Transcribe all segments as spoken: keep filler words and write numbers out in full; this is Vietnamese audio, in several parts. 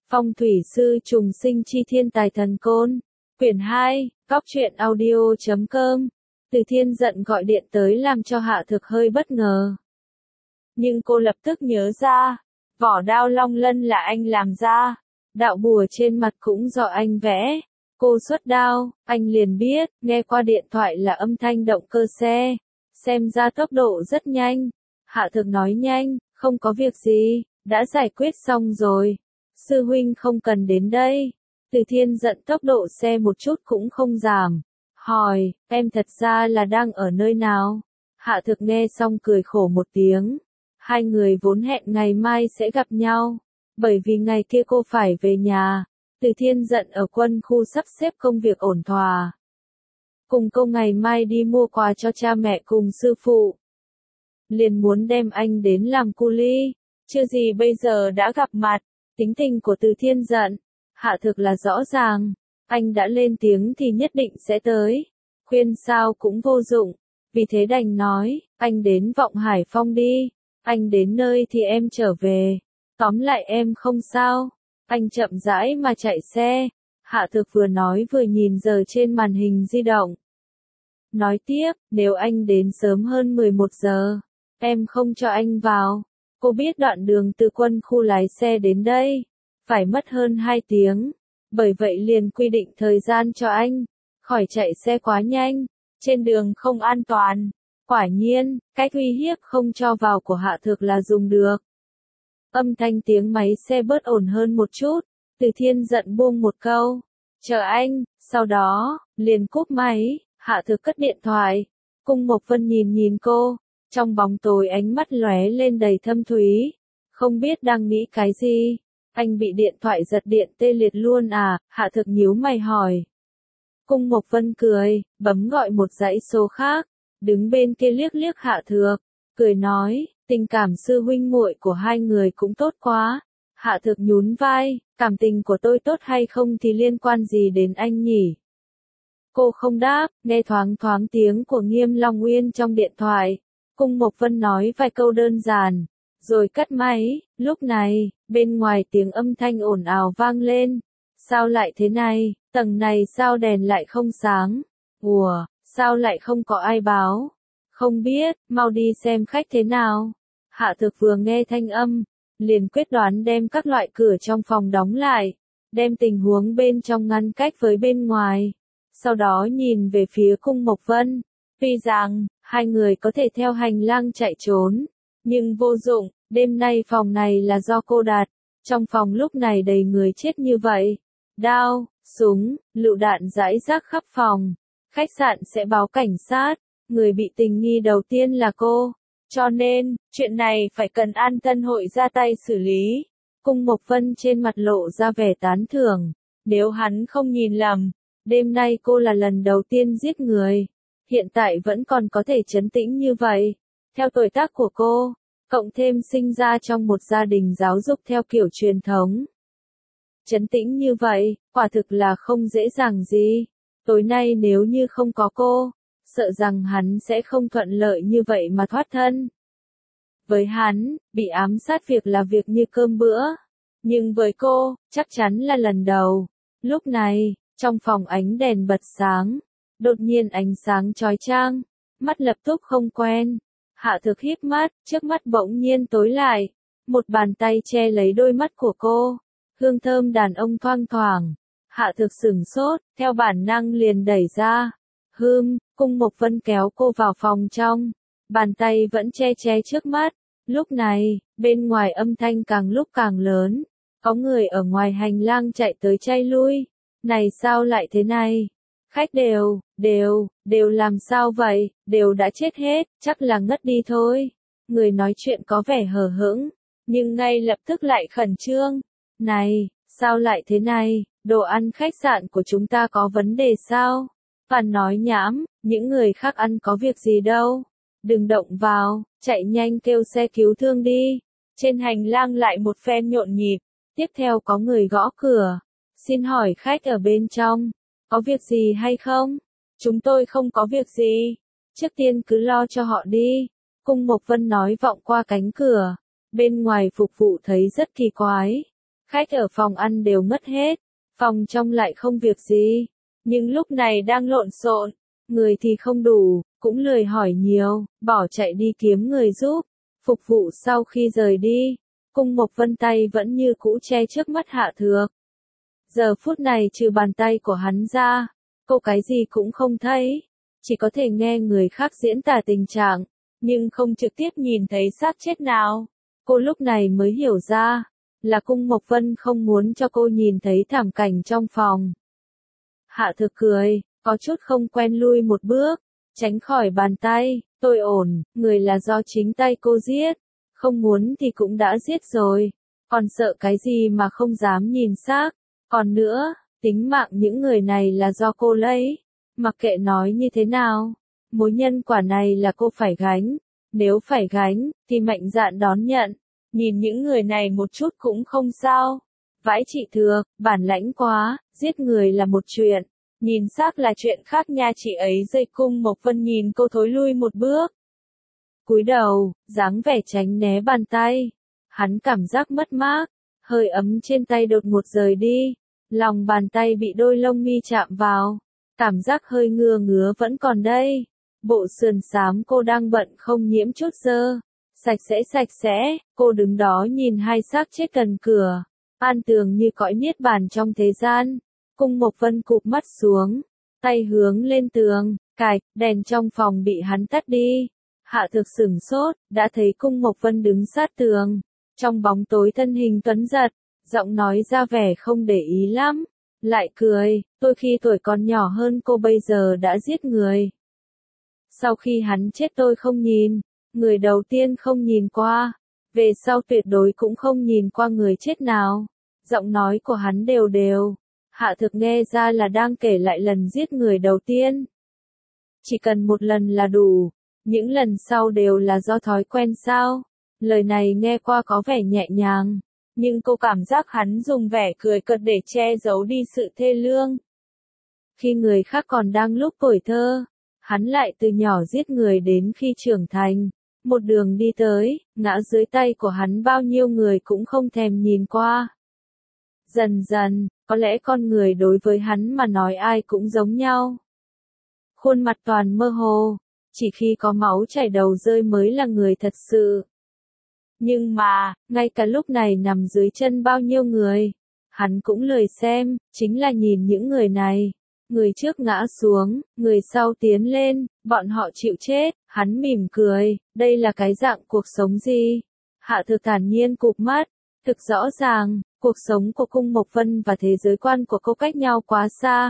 Phong thủy sư trùng sinh chi thiên tài thần côn. Quyển hai, Cóc truyện audio chấm com. Từ Thiên giận gọi điện tới làm cho Hạ Thực hơi bất ngờ. Nhưng cô lập tức nhớ ra, vỏ đao long lân là anh làm ra, đạo bùa trên mặt cũng do anh vẽ. Cô xuất đao, anh liền biết, nghe qua điện thoại là âm thanh động cơ xe. Xem ra tốc độ rất nhanh. Hạ Thực nói nhanh, không có việc gì, đã giải quyết xong rồi. Sư huynh không cần đến đây. Từ Thiên giận tốc độ xe một chút cũng không giảm. Hỏi, em thật ra là đang ở nơi nào? Hạ Thực nghe xong cười khổ một tiếng. Hai người vốn hẹn ngày mai sẽ gặp nhau. Bởi vì ngày kia cô phải về nhà. Từ Thiên giận ở quân khu sắp xếp công việc ổn thỏa. Cùng cô ngày mai đi mua quà cho cha mẹ cùng sư phụ. Liền muốn đem anh đến làm cu ly. Chưa gì bây giờ đã gặp mặt. Tính tình của Từ Thiên giận, Hạ Thực là rõ ràng. Anh đã lên tiếng thì nhất định sẽ tới. Khuyên sao cũng vô dụng. Vì thế đành nói, anh đến Vọng Hải Phong đi. Anh đến nơi thì em trở về. Tóm lại em không sao. Anh chậm rãi mà chạy xe. Hạ Thực vừa nói vừa nhìn giờ trên màn hình di động. Nói tiếp, nếu anh đến sớm hơn mười một giờ, em không cho anh vào. Cô biết đoạn đường từ quân khu lái xe đến đây, phải mất hơn hai tiếng. Bởi vậy liền quy định thời gian cho anh, khỏi chạy xe quá nhanh, trên đường không an toàn. Quả nhiên, cách uy hiếp không cho vào của Hạ Thực là dùng được. Âm thanh tiếng máy xe bớt ổn hơn một chút, Từ Thiên giận buông một câu, chờ anh, sau đó, liền cúp máy. Hạ Thực cất điện thoại. Cung Mộc Vân nhìn nhìn cô, trong bóng tối ánh mắt lóe lên đầy thâm thúy, không biết đang nghĩ cái gì. Anh bị điện thoại giật điện tê liệt luôn à? Hạ Thực nhíu mày hỏi. Cung Mộc Vân cười, bấm gọi một dãy số khác, đứng bên kia liếc liếc Hạ Thực, cười nói, tình cảm sư huynh muội của hai người cũng tốt quá. Hạ Thực nhún vai, cảm tình của tôi tốt hay không thì liên quan gì đến anh nhỉ? Cô không đáp, nghe thoáng thoáng tiếng của Nghiêm Long Uyên trong điện thoại. Cung Mộc Vân nói vài câu đơn giản, rồi cắt máy. Lúc này, bên ngoài tiếng âm thanh ồn ào vang lên. Sao lại thế này, tầng này sao đèn lại không sáng? Ủa, sao lại không có ai báo? Không biết, mau đi xem khách thế nào. Hạ Thực vừa nghe thanh âm, liền quyết đoán đem các loại cửa trong phòng đóng lại, đem tình huống bên trong ngăn cách với bên ngoài. Sau đó nhìn về phía Cung Mộc Vân. Tuy rằng, hai người có thể theo hành lang chạy trốn, nhưng vô dụng, đêm nay phòng này là do cô đặt. Trong phòng lúc này đầy người chết như vậy. Đao, súng, lựu đạn rải rác khắp phòng. Khách sạn sẽ báo cảnh sát. Người bị tình nghi đầu tiên là cô. Cho nên, chuyện này phải cần An Tân Hội ra tay xử lý. Cung Mộc Vân trên mặt lộ ra vẻ tán thưởng. Nếu hắn không nhìn lầm, đêm nay cô là lần đầu tiên giết người. Hiện tại vẫn còn có thể trấn tĩnh như vậy. Theo tuổi tác của cô, cộng thêm sinh ra trong một gia đình giáo dục theo kiểu truyền thống. Trấn tĩnh như vậy, quả thực là không dễ dàng gì. Tối nay nếu như không có cô, sợ rằng hắn sẽ không thuận lợi như vậy mà thoát thân. Với hắn, bị ám sát việc là việc như cơm bữa. Nhưng với cô, chắc chắn là lần đầu. Lúc này, trong phòng ánh đèn bật sáng, đột nhiên ánh sáng chói chang, mắt lập tức không quen. Hạ Thực híp mắt, trước mắt bỗng nhiên tối lại, một bàn tay che lấy đôi mắt của cô, hương thơm đàn ông thoang thoảng. Hạ Thực sửng sốt, theo bản năng liền đẩy ra. Hừm, Cung Mộc Vân kéo cô vào phòng trong, bàn tay vẫn che che trước mắt. Lúc này, bên ngoài âm thanh càng lúc càng lớn, có người ở ngoài hành lang chạy tới chạy lui. Này sao lại thế này? Khách đều, đều, đều làm sao vậy? Đều đã chết hết, chắc là ngất đi thôi. Người nói chuyện có vẻ hờ hững, nhưng ngay lập tức lại khẩn trương. Này, sao lại thế này? Đồ ăn khách sạn của chúng ta có vấn đề sao? Phản nói nhảm, những người khác ăn có việc gì đâu. Đừng động vào, chạy nhanh kêu xe cứu thương đi. Trên hành lang lại một phen nhộn nhịp, tiếp theo có người gõ cửa. Xin hỏi khách ở bên trong, có việc gì hay không? Chúng tôi không có việc gì. Trước tiên cứ lo cho họ đi. Cung Mộc Vân nói vọng qua cánh cửa. Bên ngoài phục vụ thấy rất kỳ quái. Khách ở phòng ăn đều ngất hết, phòng trong lại không việc gì. Nhưng lúc này đang lộn xộn, người thì không đủ, cũng lười hỏi nhiều, bỏ chạy đi kiếm người giúp. Phục vụ sau khi rời đi, Cung Mộc Vân tay vẫn như cũ che trước mắt Hạ Thược. Giờ phút này trừ bàn tay của hắn ra, cô cái gì cũng không thấy, chỉ có thể nghe người khác diễn tả tình trạng, nhưng không trực tiếp nhìn thấy xác chết nào. Cô lúc này mới hiểu ra, là Cung Mộc Vân không muốn cho cô nhìn thấy thảm cảnh trong phòng. Hạ Thược cười, có chút không quen lui một bước, tránh khỏi bàn tay, tôi ổn, người là do chính tay cô giết, không muốn thì cũng đã giết rồi, còn sợ cái gì mà không dám nhìn xác, còn nữa, tính mạng những người này là do cô lấy, mặc kệ nói như thế nào, mối nhân quả này là cô phải gánh, nếu phải gánh, thì mạnh dạn đón nhận, nhìn những người này một chút cũng không sao. Vãi chị Thược, bản lãnh quá, giết người là một chuyện, nhìn xác là chuyện khác nha chị ấy. Dây Cung Mộc Vân nhìn cô thối lui một bước. Cúi đầu, dáng vẻ tránh né bàn tay. Hắn cảm giác mất mát, hơi ấm trên tay đột ngột rời đi. Lòng bàn tay bị đôi lông mi chạm vào. Cảm giác hơi ngứa ngứa vẫn còn đây. Bộ sườn xám cô đang bận không nhiễm chút dơ. Sạch sẽ sạch sẽ, cô đứng đó nhìn hai xác chết gần cửa. An tường như cõi niết bàn trong thế gian. Cung Mộc Vân cụp mắt xuống, tay hướng lên tường, cài, đèn trong phòng bị hắn tắt đi. Hạ Thược sửng sốt, đã thấy Cung Mộc Vân đứng sát tường. Trong bóng tối thân hình tuấn giật, giọng nói ra vẻ không để ý lắm. Lại cười, tôi khi tuổi còn nhỏ hơn cô bây giờ đã giết người. Sau khi hắn chết tôi không nhìn, người đầu tiên không nhìn qua, về sau tuyệt đối cũng không nhìn qua người chết nào. Giọng nói của hắn đều đều. Hạ Thược nghe ra là đang kể lại lần giết người đầu tiên. Chỉ cần một lần là đủ, những lần sau đều là do thói quen sao? Lời này nghe qua có vẻ nhẹ nhàng, nhưng cô cảm giác hắn dùng vẻ cười cợt để che giấu đi sự thê lương. Khi người khác còn đang lúc tuổi thơ, hắn lại từ nhỏ giết người đến khi trưởng thành, một đường đi tới, ngã dưới tay của hắn bao nhiêu người cũng không thèm nhìn qua. Dần dần, có lẽ con người đối với hắn mà nói ai cũng giống nhau. Khuôn mặt toàn mơ hồ, chỉ khi có máu chảy đầu rơi mới là người thật sự. Nhưng mà, ngay cả lúc này nằm dưới chân bao nhiêu người, hắn cũng lười xem, chính là nhìn những người này. Người trước ngã xuống, người sau tiến lên, bọn họ chịu chết, hắn mỉm cười, đây là cái dạng cuộc sống gì? Hạ Thược thản nhiên cụp mắt, thực rõ ràng, cuộc sống của Cung Mộc Vân và thế giới quan của cô cách nhau quá xa.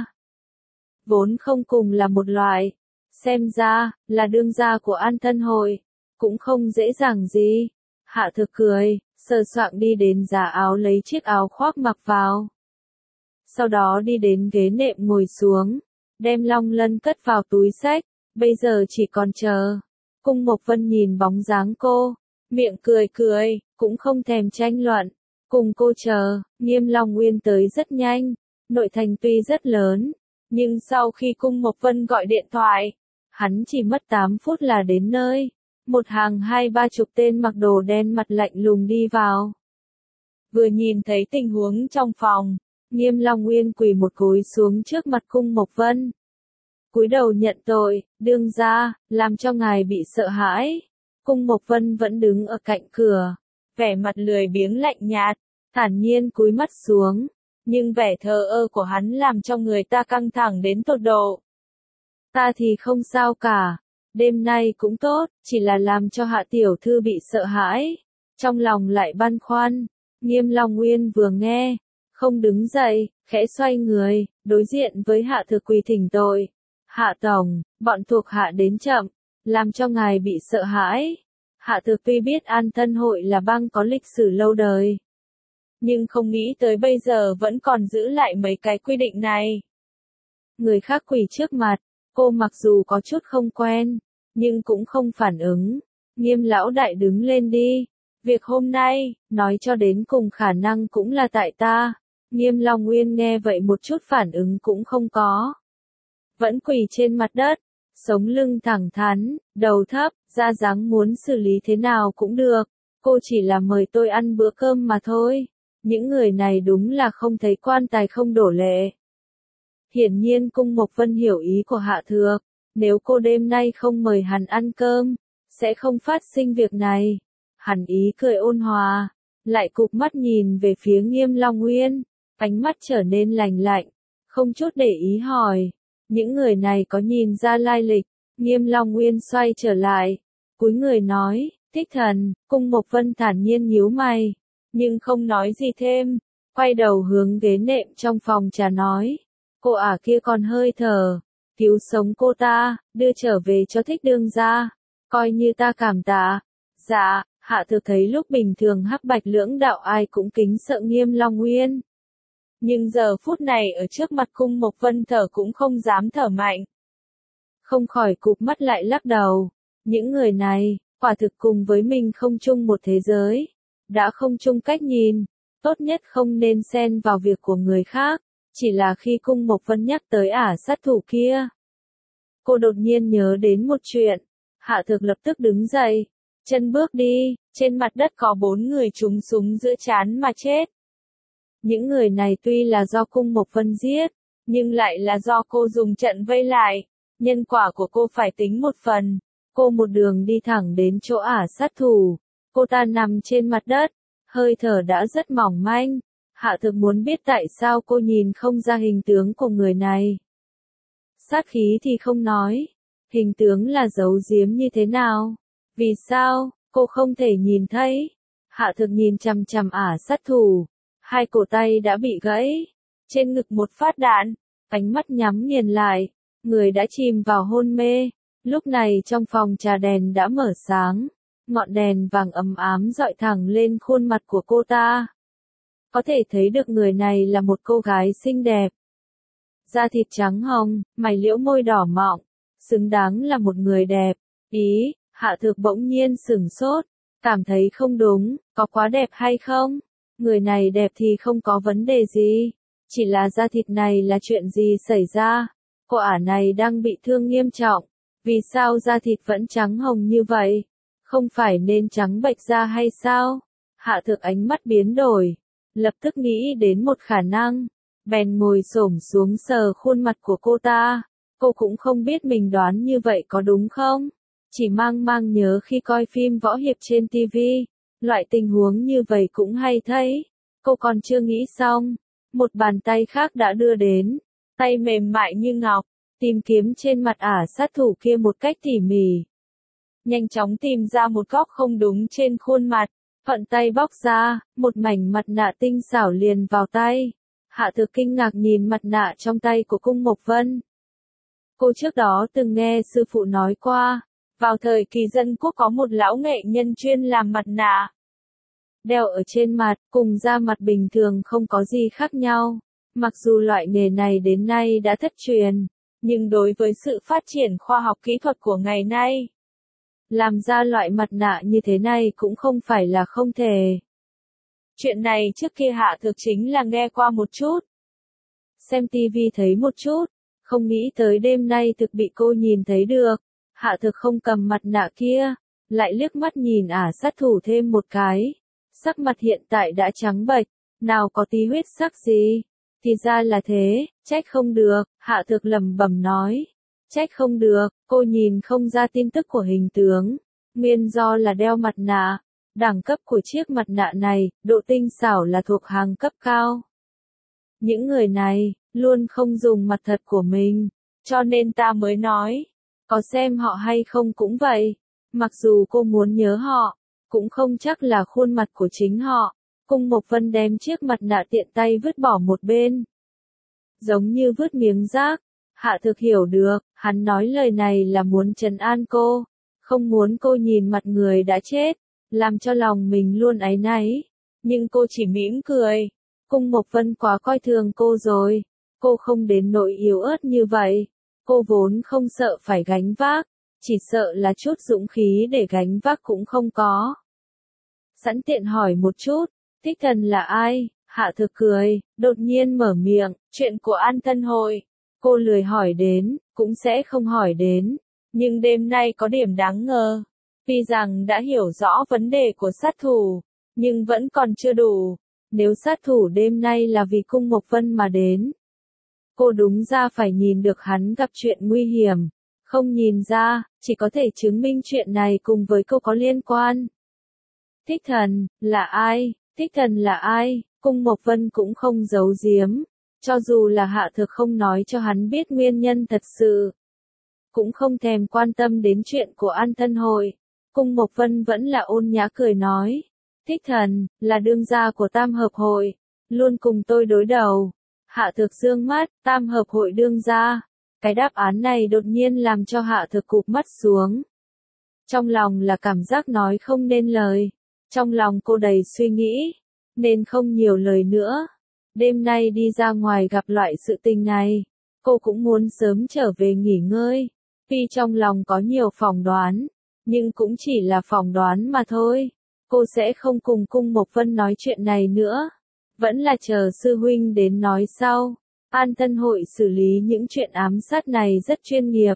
Vốn không cùng là một loại, xem ra, là đương gia của An Thân Hội, cũng không dễ dàng gì. Hạ Thược cười, sờ soạng đi đến giá áo lấy chiếc áo khoác mặc vào. Sau đó đi đến ghế nệm ngồi xuống, đem Long Lân cất vào túi xách, bây giờ chỉ còn chờ. Cung Mộc Vân nhìn bóng dáng cô, miệng cười cười, cũng không thèm tranh luận. Cùng cô chờ, Nghiêm Long Nguyên tới rất nhanh, nội thành tuy rất lớn, nhưng sau khi Cung Mộc Vân gọi điện thoại, hắn chỉ mất tám phút là đến nơi. Một hàng hai ba chục tên mặc đồ đen mặt lạnh lùng đi vào. Vừa nhìn thấy tình huống trong phòng, Nghiêm Long Nguyên quỳ một gối xuống trước mặt Cung Mộc Vân. Cúi đầu nhận tội, đương gia, làm cho ngài bị sợ hãi. Cung Mộc Vân vẫn đứng ở cạnh cửa, vẻ mặt lười biếng lạnh nhạt, thản nhiên cúi mắt xuống, nhưng vẻ thờ ơ của hắn làm cho người ta căng thẳng đến tột độ. Ta thì không sao cả, đêm nay cũng tốt, chỉ là làm cho Hạ tiểu thư bị sợ hãi, trong lòng lại băn khoăn. Nghiêm Long Nguyên vừa nghe, không đứng dậy, khẽ xoay người, đối diện với Hạ Thược quỳ thỉnh tội. Hạ tổng, bọn thuộc hạ đến chậm, làm cho ngài bị sợ hãi. Hạ Thược tuy biết An Thân Hội là bang có lịch sử lâu đời, nhưng không nghĩ tới bây giờ vẫn còn giữ lại mấy cái quy định này. Người khác quỳ trước mặt, cô mặc dù có chút không quen, nhưng cũng không phản ứng. Nghiêm lão đại đứng lên đi. Việc hôm nay, nói cho đến cùng khả năng cũng là tại ta. Nghiêm Long Nguyên nghe vậy một chút phản ứng cũng không có. Vẫn quỳ trên mặt đất, sống lưng thẳng thắn, đầu thấp, ra dáng muốn xử lý thế nào cũng được. Cô chỉ là mời tôi ăn bữa cơm mà thôi. Những người này đúng là không thấy quan tài không đổ lệ. Hiển nhiên Cung Mộc Vân hiểu ý của Hạ Thược, nếu cô đêm nay không mời hắn ăn cơm, sẽ không phát sinh việc này. Hắn ý cười ôn hòa, lại cụp mắt nhìn về phía Nghiêm Long Nguyên, ánh mắt trở nên lạnh lạnh, không chút để ý hỏi, những người này có nhìn ra lai lịch. Nghiêm Long Nguyên xoay trở lại, cúi người nói, Thích Thần. Cung Mộc Vân thản nhiên nhíu mày, nhưng không nói gì thêm, quay đầu hướng ghế nệm trong phòng trà nói, cô ả kia còn hơi thở, cứu sống cô ta, đưa trở về cho Thích đương gia, coi như ta cảm tạ. Dạ. Hạ Thược thấy lúc bình thường hắc bạch lưỡng đạo ai cũng kính sợ Nghiêm Long Nguyên, nhưng giờ phút này ở trước mặt Cung Mộc Vân thở cũng không dám thở mạnh. Không khỏi cụp mắt lại lắc đầu, những người này, quả thực cùng với mình không chung một thế giới, đã không chung cách nhìn, tốt nhất không nên xen vào việc của người khác, chỉ là khi Cung Mộc Vân nhắc tới ả sát thủ kia. Cô đột nhiên nhớ đến một chuyện, Hạ Thược lập tức đứng dậy, chân bước đi, trên mặt đất có bốn người trúng súng giữa trán mà chết. Những người này tuy là do Cung Mộc Vân giết, nhưng lại là do cô dùng trận vây lại, nhân quả của cô phải tính một phần. Cô một đường đi thẳng đến chỗ ả sát thủ, cô ta nằm trên mặt đất, hơi thở đã rất mỏng manh. Hạ Thược muốn biết tại sao cô nhìn không ra hình tướng của người này. Sát khí thì không nói, hình tướng là giấu giếm như thế nào? Vì sao, cô không thể nhìn thấy? Hạ Thược nhìn chằm chằm ả sát thủ, hai cổ tay đã bị gãy, trên ngực một phát đạn, ánh mắt nhắm nghiền lại, người đã chìm vào hôn mê. Lúc này trong phòng trà đèn đã mở sáng, ngọn đèn vàng ấm ám dọi thẳng lên khuôn mặt của cô ta. Có thể thấy được người này là một cô gái xinh đẹp. Da thịt trắng hồng, mày liễu môi đỏ mọng, xứng đáng là một người đẹp. Ý, Hạ Thược bỗng nhiên sửng sốt, cảm thấy không đúng, có quá đẹp hay không? Người này đẹp thì không có vấn đề gì, chỉ là da thịt này là chuyện gì xảy ra? Cô ả này đang bị thương nghiêm trọng, vì sao da thịt vẫn trắng hồng như vậy? Không phải nên trắng bệch da hay sao? Hạ Thược ánh mắt biến đổi, lập tức nghĩ đến một khả năng, bèn ngồi xổm xuống sờ khuôn mặt của cô ta. Cô cũng không biết mình đoán như vậy có đúng không? Chỉ mang mang nhớ khi coi phim võ hiệp trên ti vi, loại tình huống như vậy cũng hay thấy. Cô còn chưa nghĩ xong, một bàn tay khác đã đưa đến, tay mềm mại như ngọc, tìm kiếm trên mặt ả sát thủ kia một cách tỉ mỉ. Nhanh chóng tìm ra một góc không đúng trên khuôn mặt, thuận tay bóc ra, một mảnh mặt nạ tinh xảo liền vào tay. Hạ Thược kinh ngạc nhìn mặt nạ trong tay của Cung Mộc Vân. Cô trước đó từng nghe sư phụ nói qua, vào thời kỳ dân quốc có một lão nghệ nhân chuyên làm mặt nạ. Đeo ở trên mặt, cùng da mặt bình thường không có gì khác nhau. Mặc dù loại nghề này đến nay đã thất truyền, nhưng đối với sự phát triển khoa học kỹ thuật của ngày nay, làm ra loại mặt nạ như thế này cũng không phải là không thể. Chuyện này trước kia Hạ Thược chính là nghe qua một chút, xem tivi thấy một chút, không nghĩ tới đêm nay thực bị cô nhìn thấy được. Hạ Thược không cầm mặt nạ kia, lại liếc mắt nhìn ả sát thủ thêm một cái. Sắc mặt hiện tại đã trắng bệch, nào có tí huyết sắc gì. Thì ra là thế, trách không được, Hạ Thược lẩm bẩm nói. Trách không được, cô nhìn không ra tin tức của hình tướng. Nguyên do là đeo mặt nạ. Đẳng cấp của chiếc mặt nạ này, độ tinh xảo là thuộc hàng cấp cao. Những người này, luôn không dùng mặt thật của mình, cho nên ta mới nói. Có xem họ hay không cũng vậy. Mặc dù cô muốn nhớ họ, cũng không chắc là khuôn mặt của chính họ. Cung Mộc Vân đem chiếc mặt nạ tiện tay vứt bỏ một bên. Giống như vứt miếng rác. Hạ Thược hiểu được, hắn nói lời này là muốn trấn an cô. Không muốn cô nhìn mặt người đã chết, làm cho lòng mình luôn áy náy. Nhưng cô chỉ mỉm cười. Cung Mộc Vân quá coi thường cô rồi. Cô không đến nỗi yếu ớt như vậy. Cô vốn không sợ phải gánh vác, chỉ sợ là chút dũng khí để gánh vác cũng không có. Sẵn tiện hỏi một chút, Thích Thần là ai? Hạ Thược cười, đột nhiên mở miệng, chuyện của An Thân Hội. Cô lười hỏi đến, cũng sẽ không hỏi đến. Nhưng đêm nay có điểm đáng ngờ. Tuy rằng đã hiểu rõ vấn đề của sát thủ, nhưng vẫn còn chưa đủ. nếu sát thủ đêm nay là vì Cung Mộc Vân mà đến. Cô đúng ra phải nhìn được hắn gặp chuyện nguy hiểm, không nhìn ra, chỉ có thể chứng minh chuyện này cùng với cô có liên quan. Thích Thần, là ai? Thích Thần là ai? Cung Mộc Vân cũng không giấu giếm, cho dù là Hạ Thược không nói cho hắn biết nguyên nhân thật sự, cũng không thèm quan tâm đến chuyện của An Thân Hội. Cung Mộc Vân vẫn là ôn nhã cười nói, Thích Thần, là đương gia của Tam Hợp Hội, luôn cùng tôi đối đầu. Hạ Thược dương mắt, Tam Hợp Hội đương gia. Cái đáp án này đột nhiên làm cho Hạ Thược cụp mắt xuống. Trong lòng là cảm giác nói không nên lời. Trong lòng cô đầy suy nghĩ, nên không nhiều lời nữa. Đêm nay đi ra ngoài gặp loại sự tình này, cô cũng muốn sớm trở về nghỉ ngơi. Tuy trong lòng có nhiều phỏng đoán, nhưng cũng chỉ là phỏng đoán mà thôi. Cô sẽ không cùng Cung Mộc Vân nói chuyện này nữa. Vẫn là chờ sư huynh đến nói sau. An Thân Hội xử lý những chuyện ám sát này rất chuyên nghiệp.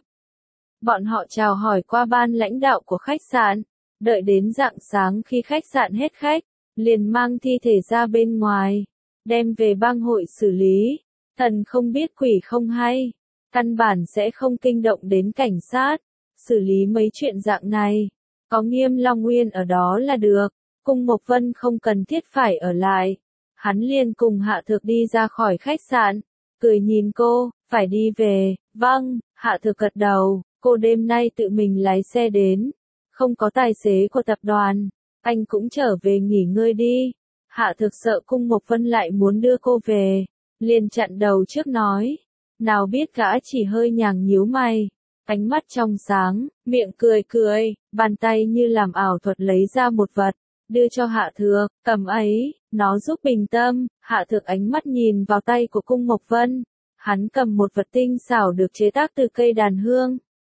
Bọn họ chào hỏi qua ban lãnh đạo của khách sạn, đợi đến rạng sáng khi khách sạn hết khách, liền mang thi thể ra bên ngoài, đem về bang hội xử lý. Thần không biết quỷ không hay, căn bản sẽ không kinh động đến cảnh sát, xử lý mấy chuyện dạng này, có Nghiêm Long Nguyên ở đó là được. Cung Mộc Vân không cần thiết phải ở lại, hắn liền cùng Hạ Thược đi ra khỏi khách sạn, cười nhìn cô, phải đi về. Vâng, Hạ Thược gật đầu, cô đêm nay tự mình lái xe đến, không có tài xế của tập đoàn, anh cũng trở về nghỉ ngơi đi. Hạ Thược sợ Cung Mộc Vân lại muốn đưa cô về, liền chặn đầu trước nói, nào biết gã chỉ hơi nhàng nhíu mày, ánh mắt trong sáng, miệng cười cười, bàn tay như làm ảo thuật lấy ra một vật, đưa cho Hạ Thược, cầm ấy, nó giúp bình tâm. Hạ Thược ánh mắt nhìn vào tay của Cung Mộc Vân, hắn cầm một vật tinh xảo được chế tác từ cây đàn hương.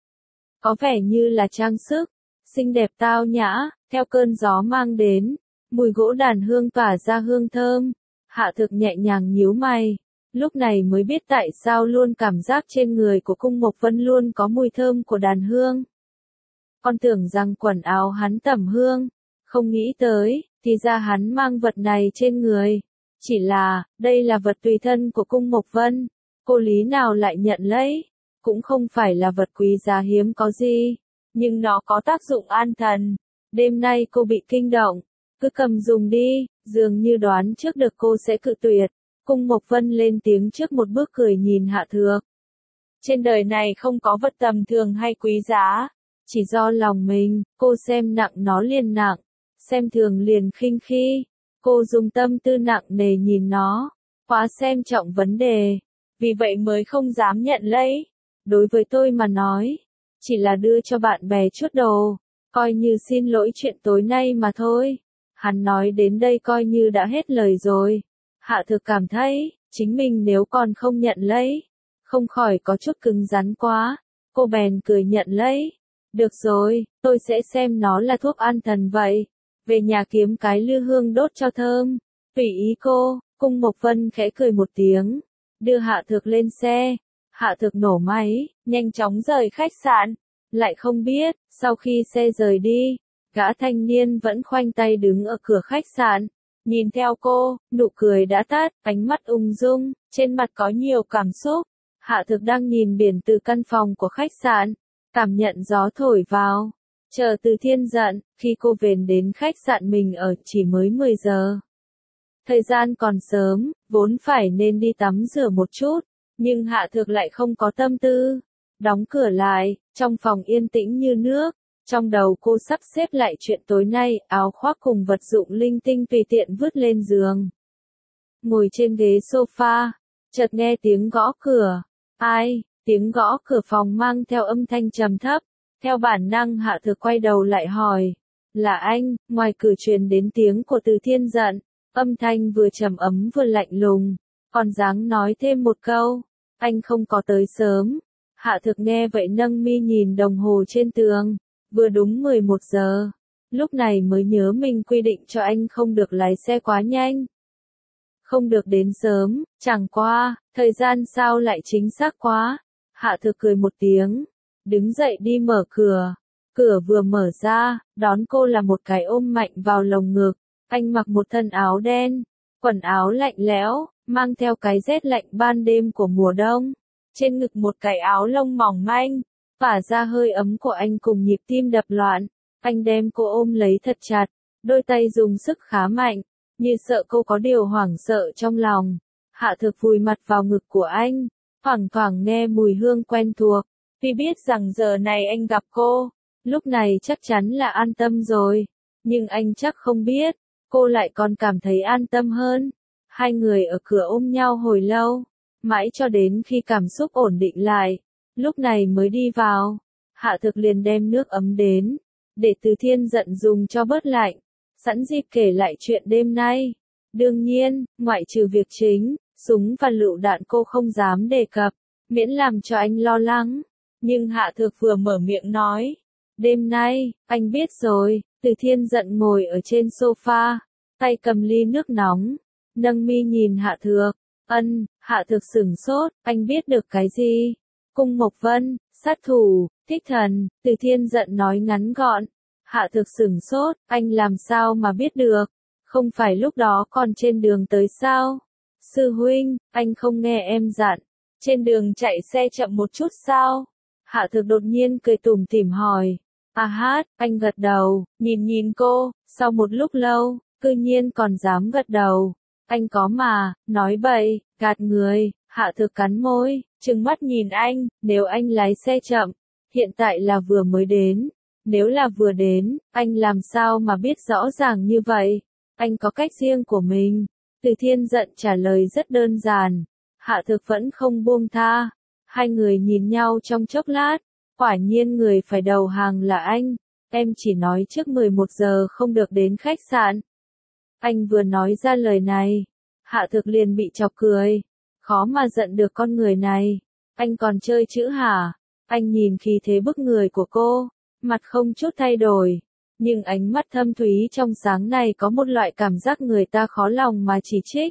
Có vẻ như là trang sức, xinh đẹp tao nhã, theo cơn gió mang đến, mùi gỗ đàn hương tỏa ra hương thơm. Hạ Thược nhẹ nhàng nhíu mày, lúc này mới biết tại sao luôn cảm giác trên người của Cung Mộc Vân luôn có mùi thơm của đàn hương. Con tưởng rằng quần áo hắn tẩm hương, không nghĩ tới, thì ra hắn mang vật này trên người. Chỉ là, đây là vật tùy thân của Cung Mộc Vân, cô lý nào lại nhận lấy, cũng không phải là vật quý giá hiếm có gì, nhưng nó có tác dụng an thần. Đêm nay cô bị kinh động, cứ cầm dùng đi, dường như đoán trước được cô sẽ cự tuyệt. Cung Mộc Vân lên tiếng trước một bước cười nhìn Hạ Thược. Trên đời này không có vật tầm thường hay quý giá, chỉ do lòng mình, cô xem nặng nó liền nặng, xem thường liền khinh khi. Cô dùng tâm tư nặng nề nhìn nó, quá xem trọng vấn đề, vì vậy mới không dám nhận lấy. Đối với tôi mà nói, chỉ là đưa cho bạn bè chút đồ, coi như xin lỗi chuyện tối nay mà thôi. Hắn nói đến đây coi như đã hết lời rồi. Hạ Thược cảm thấy, chính mình nếu còn không nhận lấy, không khỏi có chút cứng rắn quá. Cô bèn cười nhận lấy. Được rồi, tôi sẽ xem nó là thuốc an thần vậy. Về nhà kiếm cái lư hương đốt cho thơm. Tùy ý cô. Cung Mộc Vân khẽ cười một tiếng, đưa Hạ Thược lên xe. Hạ Thược nổ máy, nhanh chóng rời khách sạn. Lại không biết, sau khi xe rời đi, gã thanh niên vẫn khoanh tay đứng ở cửa khách sạn. Nhìn theo cô, nụ cười đã tắt, ánh mắt ung dung, trên mặt có nhiều cảm xúc. Hạ Thược đang nhìn biển từ căn phòng của khách sạn, cảm nhận gió thổi vào. Chờ Từ Thiên giận, khi cô về đến khách sạn mình ở chỉ mới mười giờ. Thời gian còn sớm, vốn phải nên đi tắm rửa một chút, nhưng Hạ Thược lại không có tâm tư. Đóng cửa lại, trong phòng yên tĩnh như nước. Trong đầu cô sắp xếp lại chuyện tối nay, áo khoác cùng vật dụng linh tinh tùy tiện vứt lên giường. Ngồi trên ghế sofa, chợt nghe tiếng gõ cửa. Ai? Tiếng gõ cửa phòng mang theo âm thanh trầm thấp. Theo bản năng Hạ Thược quay đầu lại hỏi. Là anh? Ngoài cửa truyền đến tiếng của Từ Thiên giận. Âm thanh vừa trầm ấm vừa lạnh lùng. Còn dáng nói thêm một câu. Anh không có tới sớm. Hạ Thược nghe vậy nâng mi nhìn đồng hồ trên tường. Vừa đúng mười một giờ. Lúc này mới nhớ mình quy định cho anh không được lái xe quá nhanh. Không được đến sớm, chẳng qua, thời gian sao lại chính xác quá. Hạ Thược cười một tiếng, đứng dậy đi mở cửa. Cửa vừa mở ra, đón cô là một cái ôm mạnh vào lồng ngực. Anh mặc một thân áo đen, quần áo lạnh lẽo, mang theo cái rét lạnh ban đêm của mùa đông. Trên ngực một cái áo lông mỏng manh, tỏa ra hơi ấm của anh cùng nhịp tim đập loạn. Anh đem cô ôm lấy thật chặt, đôi tay dùng sức khá mạnh, như sợ cô có điều hoảng sợ trong lòng. Hạ Thược vùi mặt vào ngực của anh, thoảng thoảng nghe mùi hương quen thuộc, vì biết rằng giờ này anh gặp cô, lúc này chắc chắn là an tâm rồi, nhưng anh chắc không biết, cô lại còn cảm thấy an tâm hơn. Hai người ở cửa ôm nhau hồi lâu, mãi cho đến khi cảm xúc ổn định lại, lúc này mới đi vào. Hạ Thược liền đem nước ấm đến, để Từ Thiên giận dùng cho bớt lạnh, sẵn dịp kể lại chuyện đêm nay. Đương nhiên, ngoại trừ việc chính, súng và lựu đạn cô không dám đề cập, miễn làm cho anh lo lắng. Nhưng Hạ Thược vừa mở miệng nói, đêm nay, anh biết rồi. Từ Thiên giận ngồi ở trên sofa, tay cầm ly nước nóng, nâng mi nhìn Hạ Thược. Ân, Hạ Thược sửng sốt, anh biết được cái gì? Cung Mộc Vân, sát thủ, Thích Thần, Từ Thiên giận nói ngắn gọn. Hạ Thược sửng sốt, anh làm sao mà biết được? Không phải lúc đó còn trên đường tới sao? Sư huynh, anh không nghe em dặn, trên đường chạy xe chậm một chút sao? Hạ Thược đột nhiên cười tủm tỉm hỏi. À hát, anh gật đầu, nhìn nhìn cô, sau một lúc lâu, cư nhiên còn dám gật đầu. Anh có mà, nói bậy, gạt người. Hạ Thược cắn môi, trừng mắt nhìn anh, nếu anh lái xe chậm, hiện tại là vừa mới đến. Nếu là vừa đến, anh làm sao mà biết rõ ràng như vậy? Anh có cách riêng của mình. Từ Thiên giận trả lời rất đơn giản. Hạ Thược vẫn không buông tha. Hai người nhìn nhau trong chốc lát. Quả nhiên người phải đầu hàng là anh. Em chỉ nói trước mười một giờ không được đến khách sạn. Anh vừa nói ra lời này, Hạ Thược liền bị chọc cười. Khó mà giận được con người này. Anh còn chơi chữ hả? Anh nhìn khí thế bức người của cô, mặt không chút thay đổi. Nhưng ánh mắt thâm thúy trong sáng này có một loại cảm giác người ta khó lòng mà chỉ trích.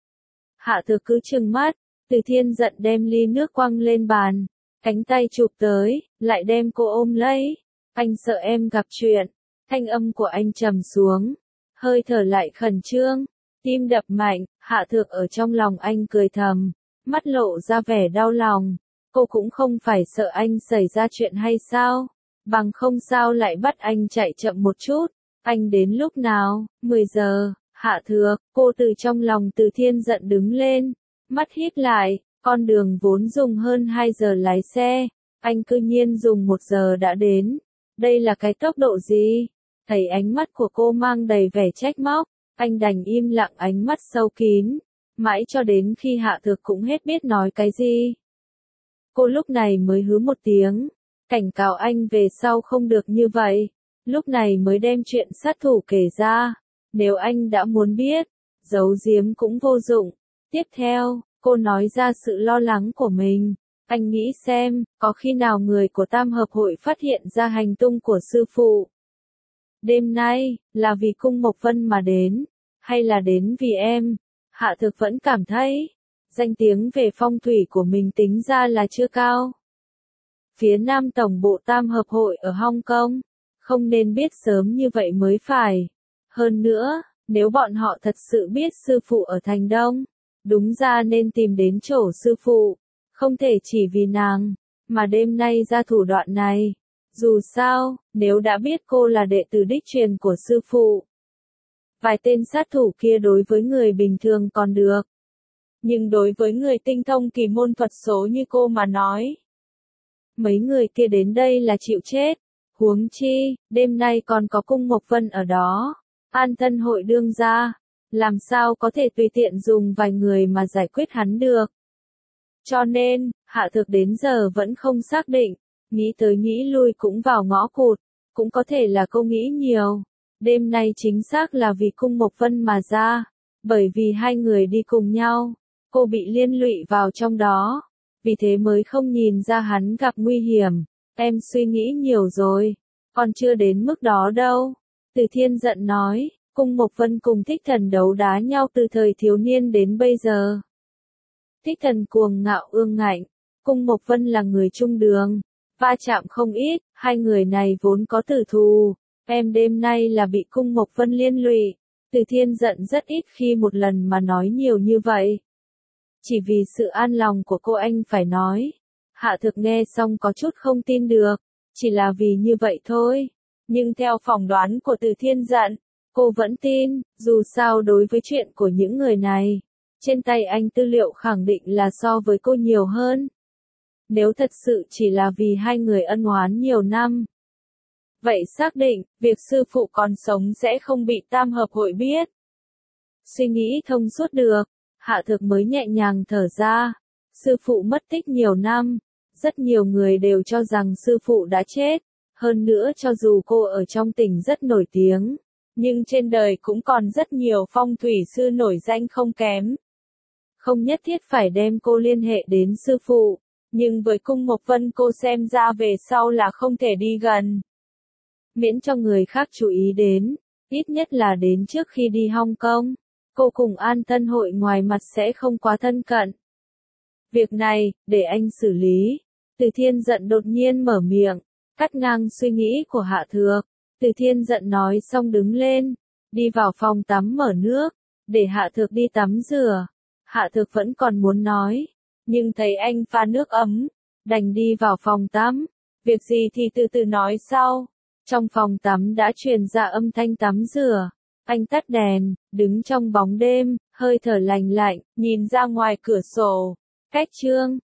Hạ Thược cứ trừng mắt, Từ Thiên giận đem ly nước quăng lên bàn, cánh tay chụp tới, lại đem cô ôm lấy. Anh sợ em gặp chuyện. Thanh âm của anh trầm xuống, hơi thở lại khẩn trương, tim đập mạnh. Hạ Thược ở trong lòng anh cười thầm, mắt lộ ra vẻ đau lòng. Cô cũng không phải sợ anh xảy ra chuyện hay sao? Bằng không sao lại bắt anh chạy chậm một chút. Anh đến lúc nào? mười giờ. Hạ Thược, cô từ trong lòng Từ Thiên giận đứng lên, mắt híp lại. Con đường vốn dùng hơn hai giờ lái xe, anh cư nhiên dùng một giờ đã đến. Đây là cái tốc độ gì? Thấy ánh mắt của cô mang đầy vẻ trách móc, anh đành im lặng, ánh mắt sâu kín, mãi cho đến khi Hạ Thược cũng hết biết nói cái gì. Cô lúc này mới hứ một tiếng, cảnh cáo anh về sau không được như vậy. Lúc này mới đem chuyện sát thủ kể ra. Nếu anh đã muốn biết, giấu giếm cũng vô dụng. Tiếp theo, cô nói ra sự lo lắng của mình. Anh nghĩ xem, có khi nào người của Tam Hợp Hội phát hiện ra hành tung của sư phụ? Đêm nay, là vì Cung Mộc Vân mà đến, hay là đến vì em? Hạ Thược vẫn cảm thấy, danh tiếng về phong thủy của mình tính ra là chưa cao. Phía Nam Tổng bộ Tam Hợp Hội ở Hong Kong, không nên biết sớm như vậy mới phải. Hơn nữa, nếu bọn họ thật sự biết sư phụ ở Thành Đông, đúng ra nên tìm đến chỗ sư phụ, không thể chỉ vì nàng, mà đêm nay ra thủ đoạn này. Dù sao, nếu đã biết cô là đệ tử đích truyền của sư phụ, vài tên sát thủ kia đối với người bình thường còn được. Nhưng đối với người tinh thông kỳ môn thuật số như cô mà nói, mấy người kia đến đây là chịu chết. Huống chi, đêm nay còn có Cung Mộc Vân ở đó, An Thân Hội đương gia, làm sao có thể tùy tiện dùng vài người mà giải quyết hắn được. Cho nên, Hạ Thược đến giờ vẫn không xác định, nghĩ tới nghĩ lui cũng vào ngõ cụt, cũng có thể là cô nghĩ nhiều. Đêm nay chính xác là vì Cung Mộc Vân mà ra, bởi vì hai người đi cùng nhau, cô bị liên lụy vào trong đó, vì thế mới không nhìn ra hắn gặp nguy hiểm. Em suy nghĩ nhiều rồi, còn chưa đến mức đó đâu. Từ Thiên giận nói, Cung Mộc Vân cùng Thích Thần đấu đá nhau từ thời thiếu niên đến bây giờ. Thích Thần cuồng ngạo ương ngạnh, Cung Mộc Vân là người trung đường, va chạm không ít, hai người này vốn có tử thù. Em đêm nay là bị Cung Mộc Vân liên lụy. Từ Thiên giận rất ít khi một lần mà nói nhiều như vậy. Chỉ vì sự an lòng của cô anh phải nói. Hạ Thực nghe xong có chút không tin được, chỉ là vì như vậy thôi. Nhưng theo phỏng đoán của Từ Thiên giận, cô vẫn tin, dù sao đối với chuyện của những người này, trên tay anh tư liệu khẳng định là so với cô nhiều hơn. Nếu thật sự chỉ là vì hai người ân oán nhiều năm, vậy xác định, việc sư phụ còn sống sẽ không bị tam hợp hội biết. Suy nghĩ thông suốt được, Hạ Thực mới nhẹ nhàng thở ra. Sư phụ mất tích nhiều năm, rất nhiều người đều cho rằng sư phụ đã chết. Hơn nữa cho dù cô ở trong tỉnh rất nổi tiếng, nhưng trên đời cũng còn rất nhiều phong thủy sư nổi danh không kém. Không nhất thiết phải đem cô liên hệ đến sư phụ, nhưng với Cung Mộc Vân cô xem ra về sau là không thể đi gần. Miễn cho người khác chú ý đến, ít nhất là đến trước khi đi Hong Kong, cô cùng An Tân Hội ngoài mặt sẽ không quá thân cận. Việc này, để anh xử lý. Từ Thiên giận đột nhiên mở miệng, cắt ngang suy nghĩ của Hạ Thược. Từ Thiên giận nói xong đứng lên, đi vào phòng tắm mở nước, để Hạ Thược đi tắm rửa. Hạ Thược vẫn còn muốn nói, nhưng thấy anh pha nước ấm, đành đi vào phòng tắm. Việc gì thì từ từ nói sau. Trong phòng tắm đã truyền ra âm thanh tắm rửa. Anh tắt đèn, đứng trong bóng đêm, hơi thở lành lạnh, nhìn ra ngoài cửa sổ. Cách chương